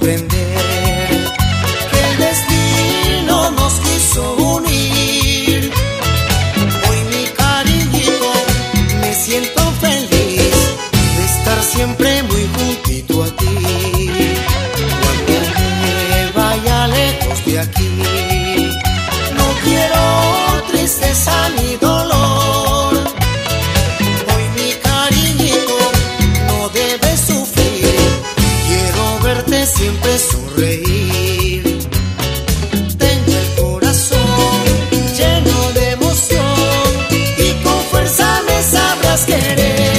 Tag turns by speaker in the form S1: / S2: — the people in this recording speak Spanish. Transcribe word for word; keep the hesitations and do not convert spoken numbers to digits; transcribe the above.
S1: comprender que el destino nos quiso unir. Hoy mi cariñito, me siento feliz de estar siempre muy juntito a ti. Cuando me vaya lejos de aquí, no quiero tristeza ni dolor. Hoy mi cariñito, no debes sufrir, quiero verte siempre sonreír. Tengo el corazón lleno de emoción y con fuerza me sabrás querer.